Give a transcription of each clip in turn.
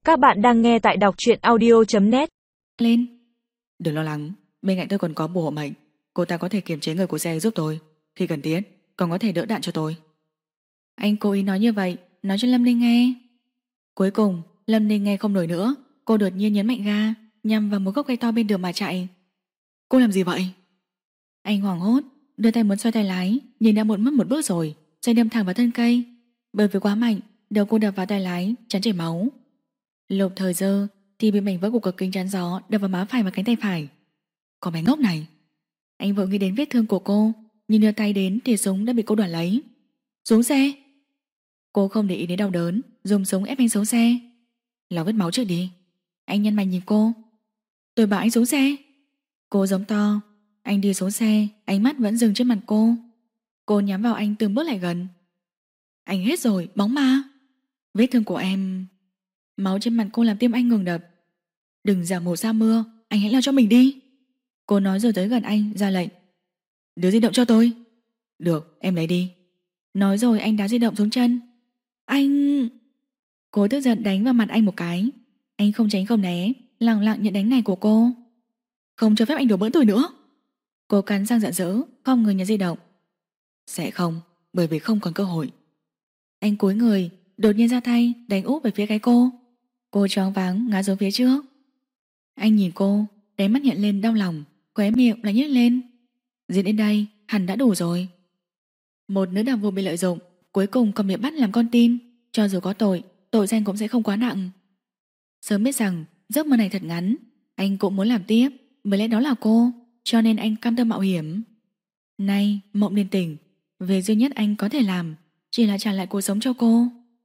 Các bạn đang nghe tại đọc truyện audio.net. Lên. Đừng lo lắng, bên cạnh tôi còn có bùa hộ mệnh. Cô ta có thể kiềm chế người của xe giúp tôi. Khi cần thiết, còn có thể đỡ đạn cho tôi. Anh cố ý nói như vậy, nói cho Lâm Ninh nghe. Cuối cùng, Lâm Ninh nghe không nổi nữa. Cô đột nhiên nhấn mạnh ga, nhằm vào một gốc cây to bên đường mà chạy. Cô làm gì vậy? Anh hoảng hốt, đưa tay muốn xoay tay lái, nhưng đã muộn mất một bước rồi. Xe đâm thẳng vào thân cây. Bởi vì quá mạnh, đầu cô đập vào tay lái, chắn chảy máu. Lục Thời Dơ thì bị mảnh vỡ của cửa kính chắn gió đập vào má phải và cánh tay phải. Có bé ngốc này. Anh vội nghĩ đến vết thương của cô, nhưng đưa tay đến thì súng đã bị cô đoạt lấy. Xuống xe. Cô không để ý đến đau đớn, dùng súng ép anh xuống xe. Lau vết máu trước đi. Anh nhăn mày nhìn cô. Tôi bảo anh xuống xe. Cô giống to. Anh đi xuống xe, ánh mắt vẫn dừng trên mặt cô. Cô nhắm vào anh từng bước lại gần. Anh hết rồi, bóng ma. Vết thương của em. Máu trên mặt cô làm tim anh ngừng đập. Đừng giả mồ sa mưa, anh hãy lo cho mình đi. Cô nói rồi tới gần anh, ra lệnh. Đưa di động cho tôi. Được, em lấy đi. Nói rồi anh đá di động xuống chân. Anh... Cô tức giận đánh vào mặt anh một cái. Anh không tránh không né, lặng lặng nhận đánh này của cô. Không cho phép anh đùa bỡn tôi nữa. Cô cắn răng giận dữ, không ngừng nhặt di động. Sẽ không, bởi vì không còn cơ hội. Anh cúi người, đột nhiên ra tay đánh úp về phía cái cô. Cô choáng váng ngã xuống phía trước. Anh nhìn cô, đáy mắt hiện lên đau lòng, khóe miệng lại nhếch lên. Diễn đến đây hẳn đã đủ rồi. Một nữ đặc vụ bị lợi dụng, cuối cùng còn bị bắt làm con tin. Cho dù có tội, tội danh cũng sẽ không quá nặng. Sớm biết rằng giấc mơ này thật ngắn, anh cũng muốn làm tiếp. Bởi lẽ đó là cô, cho nên anh cam tâm mạo hiểm. Nay mộng liền tỉnh, việc duy nhất anh có thể làm chỉ là trả lại cuộc sống cho cô.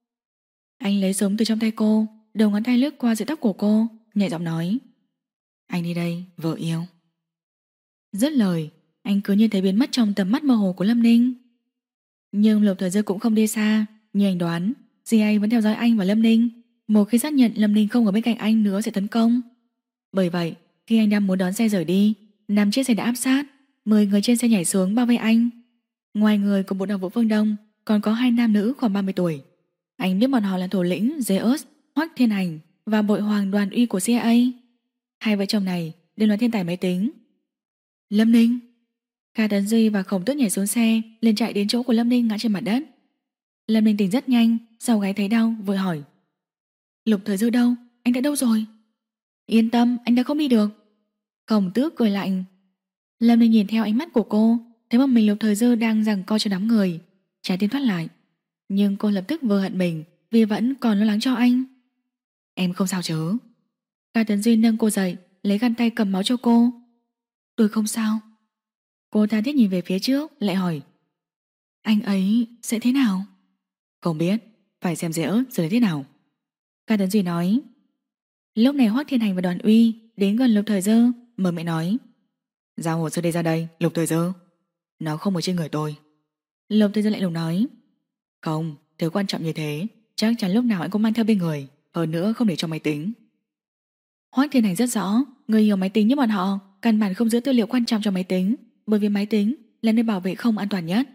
Anh lấy súng từ trong tay cô, đầu ngón tay lướt qua sợi tóc của cô, nhẹ giọng nói. Anh đi đây, vợ yêu. Dứt lời, anh cứ như thế biến mất trong tầm mắt mơ hồ của Lâm Ninh. Nhưng Lục Thời Dơ cũng không đi xa. Như anh đoán, CIA vẫn theo dõi anh và Lâm Ninh. Một khi xác nhận Lâm Ninh không ở bên cạnh anh nữa sẽ tấn công. Bởi vậy, khi anh đang muốn đón xe rời đi, 5 chiếc xe đã áp sát, 10 người trên xe nhảy xuống bao vây anh. Ngoài người của bộ đặc vụ phương Đông, còn có 2 nam nữ khoảng 30 tuổi. Anh biết bọn họ là thủ lĩnh Zeus, Hoắc Thiên Hành và bội hoàng Đoàn Uy của CIA. Hai vợ chồng này đều là thiên tài máy tính. Lâm Ninh. Kha Tấn Duy và Khổng Tước nhảy xuống xe, liền chạy đến chỗ của Lâm Ninh ngã trên mặt đất. Lâm Ninh tỉnh rất nhanh, sau gáy thấy đau vội hỏi. Lục Thời Dư đâu? Anh đã đâu rồi? Yên tâm, anh đã không đi được. Khổng Tước cười lạnh. Lâm Ninh nhìn theo ánh mắt của cô, thấy một mình Lục Thời Dư đang giằng co cho đám người, trái tim thoát lại. Nhưng cô lập tức vừa hận mình vì vẫn còn lo lắng cho anh. Em không sao chứ? Kha Tấn Duy nâng cô dậy, lấy khăn tay cầm máu cho cô. Tôi không sao. Cô tha thiết nhìn về phía trước, lại hỏi. Anh ấy sẽ thế nào? Không biết, phải xem dễ ớt rồi thế nào. Kha Tấn Duy nói. Lúc này Hoắc Thiên Hành và Đoàn Uy đến gần Lục Thời Dơ, mở miệng nói. Giao hồ sơ đây ra đây, Lục Thời Dơ. Nó không ở trên người tôi. Lục Thời Dơ lại lùng nói. Không, thứ quan trọng như thế chắc chắn lúc nào anh cũng mang theo bên người, hơn nữa không để trong máy tính. Hoắc Thiên Hành rất rõ, người hiểu máy tính như bọn họ căn bản không giữ tư liệu quan trọng cho máy tính, bởi vì máy tính là nơi bảo vệ không an toàn nhất.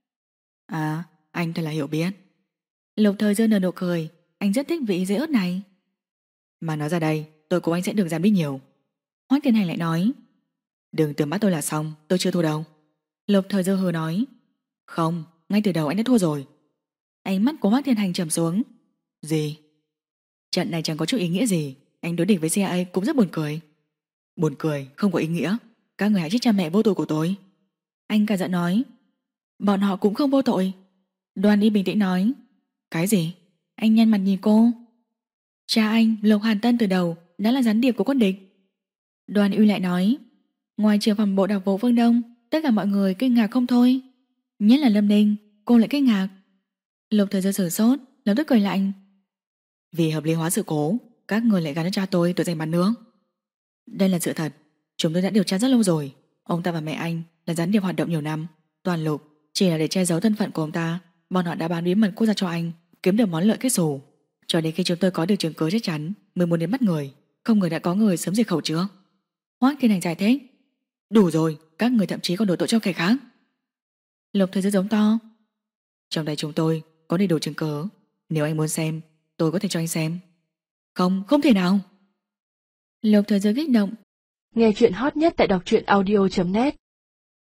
À, anh thật là hiểu biết. Lục Thời Dơ nở nụ cười, anh rất thích vị dễ ớt này. Mà nói ra đây, tôi của anh sẽ được giảm đi nhiều. Hoắc Thiên Hành lại nói. Đừng tưởng bắt tôi là xong, tôi chưa thua đâu. Lục Thời Dơ hừ nói. Không, ngay từ đầu anh đã thua rồi. Ánh mắt của Hoắc Thiên Hành trầm xuống. Gì? Trận này chẳng có chút ý nghĩa gì. Anh đối địch với CIA cũng rất buồn cười. Buồn cười, không có ý nghĩa. Các người hãy trách cha mẹ vô tội của tôi. Anh cả giận nói. Bọn họ cũng không vô tội. Đoàn Y bình tĩnh nói. Cái gì? Anh nhăn mặt nhìn cô. Cha anh, Lục Hàn Tân từ đầu đã là gián điệp của quân địch. Đoàn Y lại nói. Ngoài trưởng phòng bộ đặc vụ phương Đông, tất cả mọi người kinh ngạc không thôi. Nhất là Lâm Ninh, cô lại kinh ngạc. Lục Thời Dơ sửng sốt, lập tức cười lạnh. Vì hợp lý hóa sự cố, các người lại gắn cho cha tôi tội danh bán nước. Đây là sự thật. Chúng tôi đã điều tra rất lâu rồi. Ông ta và mẹ anh là gián điệp hoạt động nhiều năm. Toàn Lục chỉ là để che giấu thân phận của ông ta. Bọn họ đã bán bí mật quốc gia cho anh, kiếm được món lợi kết xù. Cho đến khi chúng tôi có được chứng cứ chắc chắn mới muốn đến bắt người. Không ngờ đã có người sớm diệt khẩu trước. Hoắc Thiên Hành giải thích. Đủ rồi, các người thậm chí còn đổ tội cho kẻ khác. Lục Thời Dơ giống to. Trong tay chúng tôi có đầy đủ chứng cứ. Nếu anh muốn xem, tôi có thể cho anh xem. Không, không thể nào. Lục Thời Giới kích động. Nghe chuyện hot nhất tại đọc truyện audio.net